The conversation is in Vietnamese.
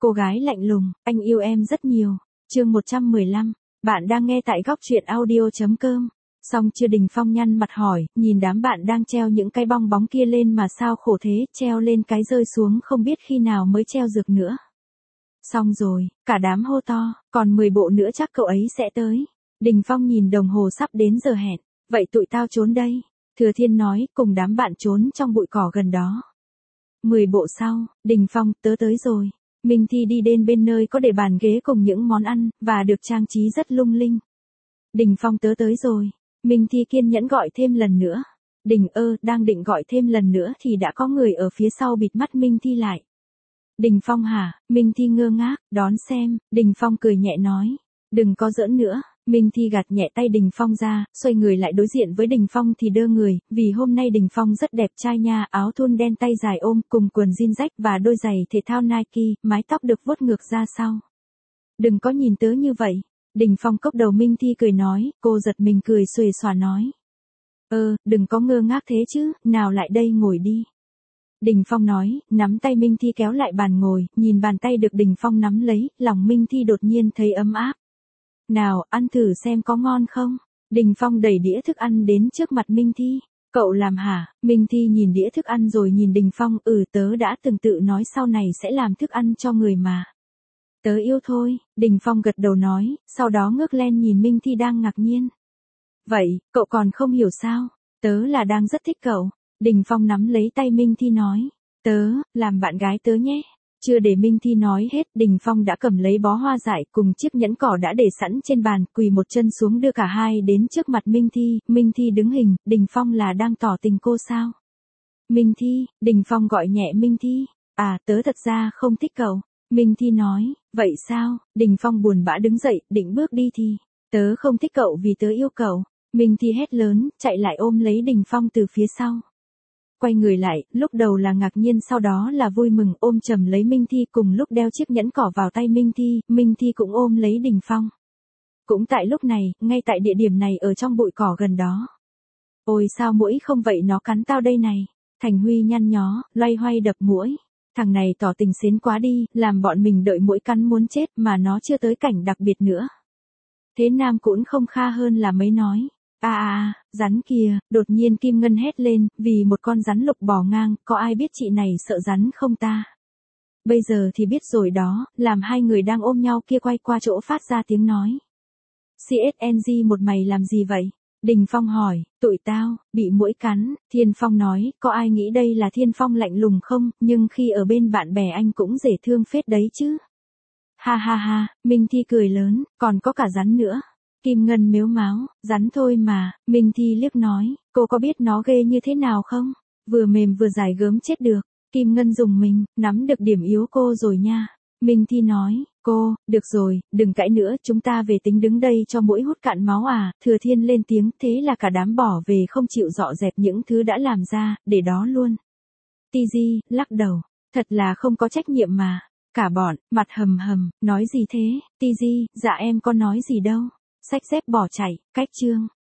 Cô gái lạnh lùng, anh yêu em rất nhiều. Chương 115. Bạn đang nghe tại góc truyện audio.com. Xong chưa? Đình Phong nhăn mặt hỏi, nhìn đám bạn đang treo những cái bong bóng kia lên mà sao khổ thế, treo lên cái rơi xuống không biết khi nào mới treo được nữa. Xong rồi, cả đám hô to, còn 10 bộ nữa chắc cậu ấy sẽ tới. Đình Phong nhìn đồng hồ sắp đến giờ hẹn, vậy tụi tao trốn đây. Thừa Thiên nói, cùng đám bạn trốn trong bụi cỏ gần đó. 10 bộ sau, Đình Phong, tớ tới rồi. Minh Thi đi đến bên nơi có để bàn ghế cùng những món ăn, và được trang trí rất lung linh. Đình Phong, tớ tới rồi. Minh Thi kiên nhẫn gọi thêm lần nữa. Đình đang định gọi thêm lần nữa thì đã có người ở phía sau bịt mắt Minh Thi lại. Đình Phong hả? Minh Thi ngơ ngác, đón xem. Đình Phong cười nhẹ nói. Đừng có giỡn nữa. Minh Thi gạt nhẹ tay Đình Phong ra, xoay người lại đối diện với Đình Phong thì đơ người, vì hôm nay Đình Phong rất đẹp trai nha, áo thun đen tay dài ôm cùng quần jean rách và đôi giày thể thao Nike, mái tóc được vuốt ngược ra sau. Đừng có nhìn tớ như vậy. Đình Phong cốc đầu Minh Thi cười nói, cô giật mình cười xuề xòa nói. Đừng có ngơ ngác thế chứ, nào lại đây ngồi đi. Đình Phong nói, nắm tay Minh Thi kéo lại bàn ngồi, nhìn bàn tay được Đình Phong nắm lấy, lòng Minh Thi đột nhiên thấy ấm áp. Nào, ăn thử xem có ngon không? Đình Phong đẩy đĩa thức ăn đến trước mặt Minh Thi. Cậu làm hả? Minh Thi nhìn đĩa thức ăn rồi nhìn Đình Phong, tớ đã từng tự nói sau này sẽ làm thức ăn cho người mà. Tớ yêu thôi, Đình Phong gật đầu nói, sau đó ngước lên nhìn Minh Thi đang ngạc nhiên. Vậy, cậu còn không hiểu sao? Tớ là đang rất thích cậu. Đình Phong nắm lấy tay Minh Thi nói, tớ, làm bạn gái tớ nhé. Chưa để Minh Thi nói hết, Đình Phong đã cầm lấy bó hoa dại cùng chiếc nhẫn cỏ đã để sẵn trên bàn, quỳ một chân xuống đưa cả hai đến trước mặt Minh Thi. Minh Thi đứng hình, Đình Phong là đang tỏ tình cô sao? Minh Thi, Đình Phong gọi nhẹ Minh Thi. Tớ thật ra không thích cậu. Minh Thi nói, vậy sao? Đình Phong buồn bã đứng dậy, định bước đi thì, tớ không thích cậu vì tớ yêu cậu. Minh Thi hét lớn, chạy lại ôm lấy Đình Phong từ phía sau. Quay người lại, lúc đầu là ngạc nhiên sau đó là vui mừng ôm chầm lấy Minh Thi cùng lúc đeo chiếc nhẫn cỏ vào tay Minh Thi cũng ôm lấy Đình Phong. Cũng tại lúc này, ngay tại địa điểm này ở trong bụi cỏ gần đó. Ôi sao muỗi không vậy nó cắn tao đây này. Thành Huy nhăn nhó, loay hoay đập muỗi. Thằng này tỏ tình xến quá đi, làm bọn mình đợi muỗi cắn muốn chết mà nó chưa tới cảnh đặc biệt nữa. Thế Nam cũng không kha hơn là mấy nói. Rắn kìa, đột nhiên Kim Ngân hét lên, vì một con rắn lục bò ngang, có ai biết chị này sợ rắn không ta? Bây giờ thì biết rồi đó, làm hai người đang ôm nhau kia quay qua chỗ phát ra tiếng nói. CSNG một mày làm gì vậy? Đình Phong hỏi, tụi tao, bị muỗi cắn, Thiên Phong nói, có ai nghĩ đây là Thiên Phong lạnh lùng không, nhưng khi ở bên bạn bè anh cũng dễ thương phết đấy chứ. Ha ha ha, Minh Thi cười lớn, còn có cả rắn nữa. Kim Ngân mếu máo, rắn thôi mà, Minh Thi liếc nói, cô có biết nó ghê như thế nào không? Vừa mềm vừa dài gớm chết được. Kim Ngân dùng mình, nắm được điểm yếu cô rồi nha. Minh Thi nói, cô, được rồi, đừng cãi nữa, chúng ta về tính đứng đây cho muỗi hút cạn máu à, Thừa Thiên lên tiếng, thế là cả đám bỏ về không chịu dọn dẹp những thứ đã làm ra, để đó luôn. Tiji, lắc đầu, thật là không có trách nhiệm mà. Cả bọn, mặt hầm hầm, nói gì thế, Tiji, dạ em có nói gì đâu. Xách dép bỏ chạy, cách chương.